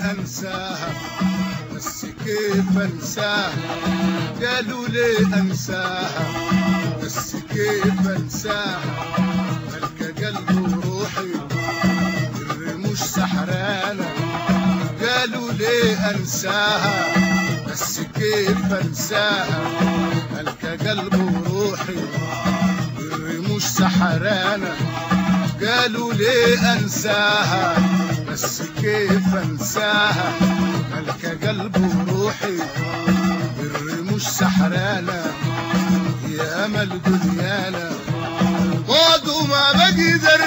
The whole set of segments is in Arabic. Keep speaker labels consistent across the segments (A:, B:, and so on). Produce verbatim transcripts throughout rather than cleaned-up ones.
A: ليه انساها بس كيف انساها، قالوا ليه انساها بس كيف انساها، ملكة قلبي وروحي الرموش سحرانة، قالوا ليه انساها بس كيف انساها، ملكة قلبي وروحي الرموش سحرانة، قالوا ليه انساها بس كيف انساها، ملكة قلبي وروحي الرموش سحرانة، يا امل دنيانا وضو ما بقدر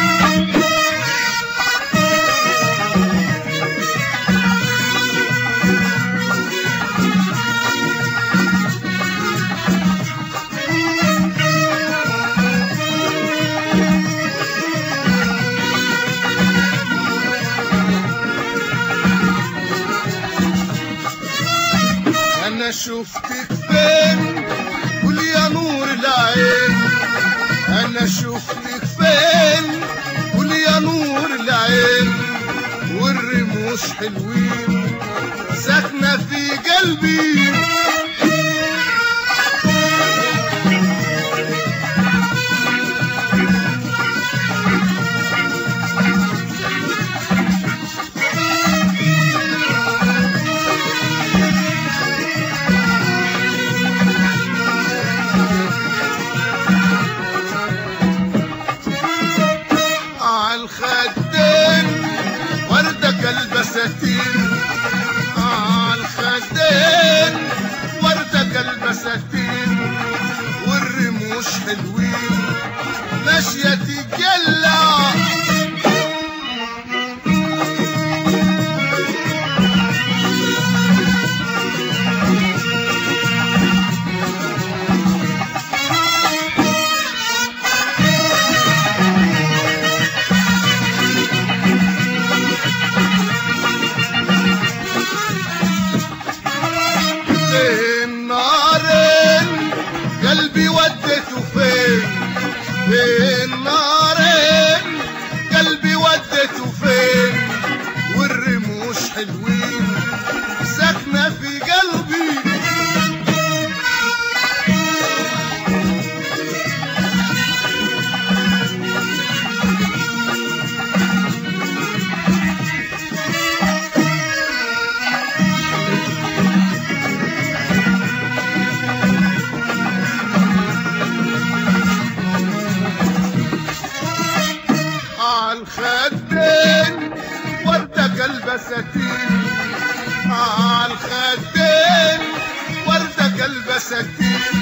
A: انا شفتك فين قول يا نور العين، انا شفتك فين قول يا نور العين، والرموش حلوين ساكنة في قلبي، عالخدين وردك البساتين، عالخدين وردك البساتين، والرموش حلوين ماشية تتجلى، قلبي وديته فين بين نارين، قلبي وديته فين، والرموش حلوين ساكنة في قلبي، عالخدين وردك البساتين، عالخدين وردك البساتين،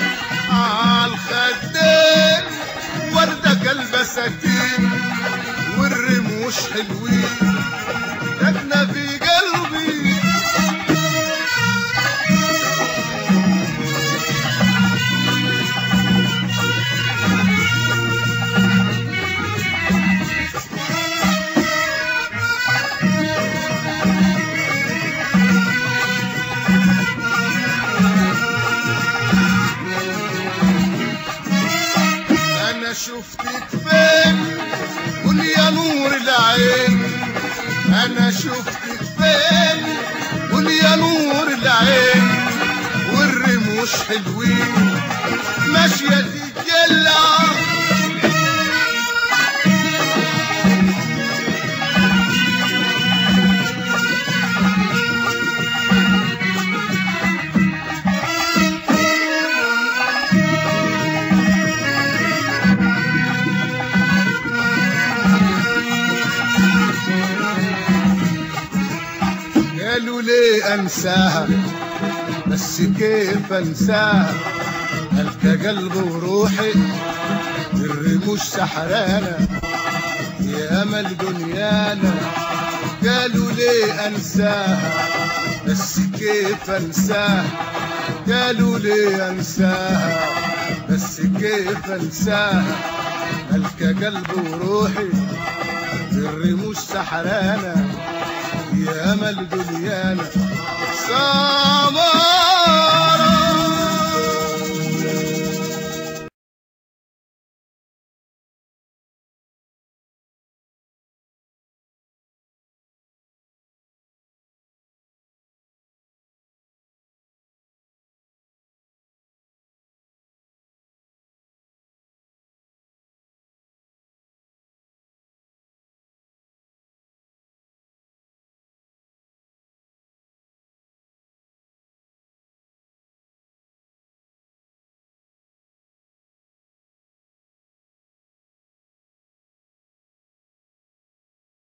A: عالخدين وردك البساتين، والرموش حلوين ساكنة في قلبي، انا شفتك فين قول يا نور العين، انا شفتك فين قول يا نور العين، والرموش حلوين ماشية تتجلى، قالوا ليه انساها بس كيف انساها، ملكة قلبي وروحي الرموش سحرانة، يا امل دنيانا، قالوا ليه انساها بس كيف انساها، قالوا ليه انساها بس كيف انساها، ملكة قلبي وروحي الرموش سحرانة، يا امل دنيانا.